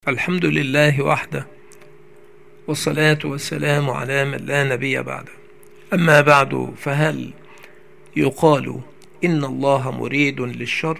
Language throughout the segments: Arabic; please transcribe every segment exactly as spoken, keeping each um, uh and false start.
الحمد لله وحده، والصلاة والسلام على من لا نبي بعده. أما بعد، فهل يقال إن الله مريد للشر؟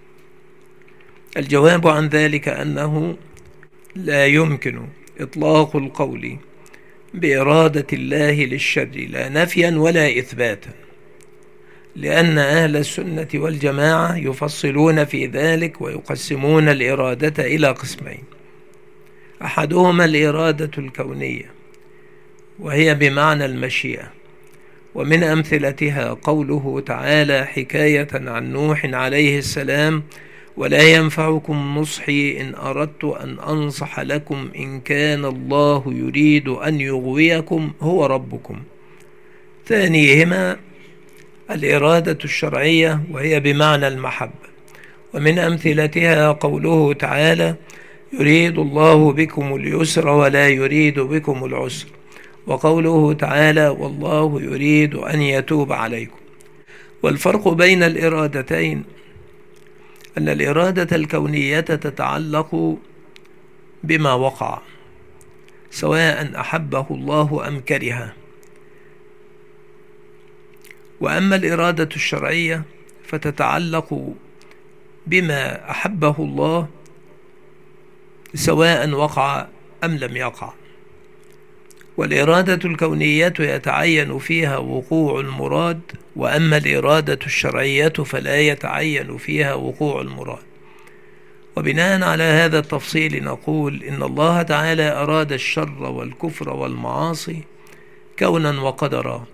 الجواب عن ذلك أنه لا يمكن إطلاق القول بإرادة الله للشر لا نفيا ولا إثباتا، لأن أهل السنة والجماعة يفصلون في ذلك ويقسمون الإرادة إلى قسمين: أحدهما الإرادة الكونية، وهي بمعنى المشيئة، ومن أمثلتها قوله تعالى حكاية عن نوح عليه السلام: ولا ينفعكم نصحي إن أردت أن أنصح لكم إن كان الله يريد أن يغويكم هو ربكم. ثانيهما الإرادة الشرعية، وهي بمعنى المحبة، ومن أمثلتها قوله تعالى: يريد الله بكم اليسر ولا يريد بكم العسر، وقوله تعالى: والله يريد أن يتوب عليكم. والفرق بين الإرادتين أن الإرادة الكونية تتعلق بما وقع، سواء أحبه الله أم كرهه، وأما الإرادة الشرعية فتتعلق بما أحبه الله سواء وقع أم لم يقع. والإرادة الكونية يتعين فيها وقوع المراد، وأما الإرادة الشرعية فلا يتعين فيها وقوع المراد. وبناء على هذا التفصيل نقول إن الله تعالى أراد الشر والكفر والمعاصي كونا وقدرا،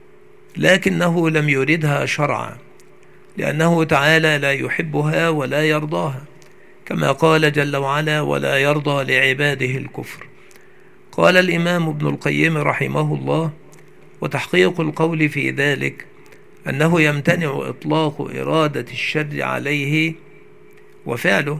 لكنه لم يردها شرعا، لأنه تعالى لا يحبها ولا يرضاها، كما قال جل وعلا: ولا يرضى لعباده الكفر. قال الإمام ابن القيم رحمه الله: وتحقيق القول في ذلك أنه يمتنع إطلاق إرادة الشر عليه وفعله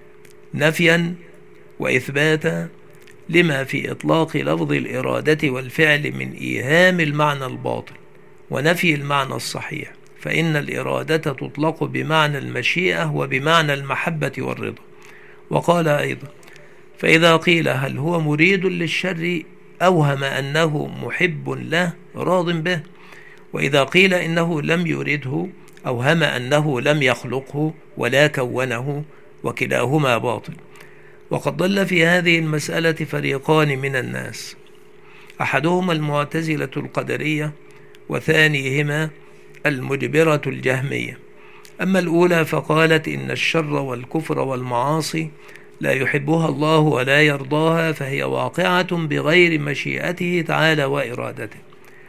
نفيا وإثباتا، لما في إطلاق لفظ الإرادة والفعل من إيهام المعنى الباطل ونفي المعنى الصحيح، فإن الإرادة تطلق بمعنى المشيئة وبمعنى المحبة والرضا. وقال أيضا: فإذا قيل هل هو مريد للشر أوهم أنه محب له راض به، وإذا قيل إنه لم يرده أوهم أنه لم يخلقه ولا كونه، وكلاهما باطل. وقد ضل في هذه المسألة فريقان من الناس: أحدهما المعتزلة القدرية، وثانيهما المجبرة الجهمية. أما الأولى فقالت إن الشر والكفر والمعاصي لا يحبها الله ولا يرضاها، فهي واقعة بغير مشيئته تعالى وإرادته.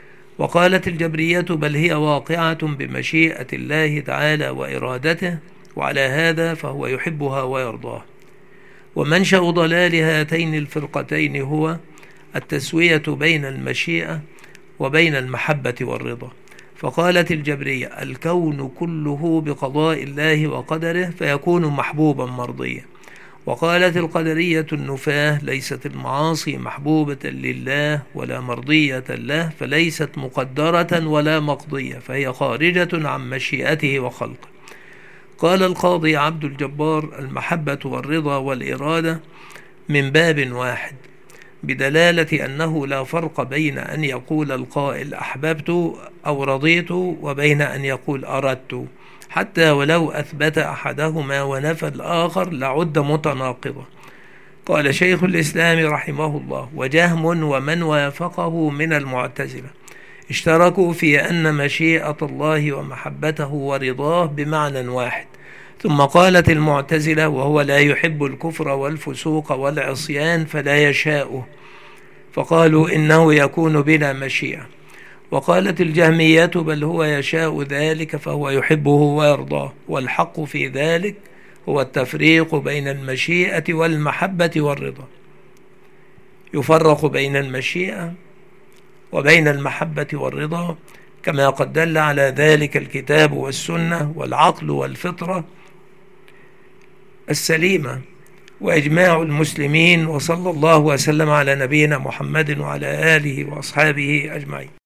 وقالت الجبرية بل هي واقعة بمشيئة الله تعالى وإرادته، وعلى هذا فهو يحبها ويرضاها. ومنشأ ضلال هاتين الفرقتين هو التسوية بين المشيئة وبين المحبة والرضا. فقالت الجبرية الكون كله بقضاء الله وقدره فيكون محبوبا مرضيا، وقالت القدرية النفاة ليست المعاصي محبوبة لله ولا مرضية له، فليست مقدرة ولا مقضية، فهي خارجة عن مشيئته وخلقه. قال القاضي عبد الجبار المحبة والرضا والإرادة من باب واحد، بدلالة أنه لا فرق بين أن يقول القائل أحببت أو رضيت وبين أن يقول أردت، حتى ولو أثبت أحدهما ونفى الآخر لعد متناقضا. قال شيخ الإسلام رحمه الله: وجهم ومن وافقه من المعتزلة اشتركوا في أن مشيئة الله ومحبته ورضاه بمعنى واحد. ثم قالت المعتزلة: وهو لا يحب الكفر والفسوق والعصيان فلا يشاؤه، فقالوا إنه يكون بلا مشيئة. وقالت الجهمية: بل هو يشاء ذلك فهو يحبه ويرضاه، والحق في ذلك هو التفريق بين المشيئة والمحبة والرضا. يفرق بين المشيئة وبين المحبة والرضا كما قد دل على ذلك الكتاب والسنة والعقل والفطرة السليمة وإجماع المسلمين. وصلى الله وسلم على نبينا محمد وعلى آله وأصحابه أجمعين.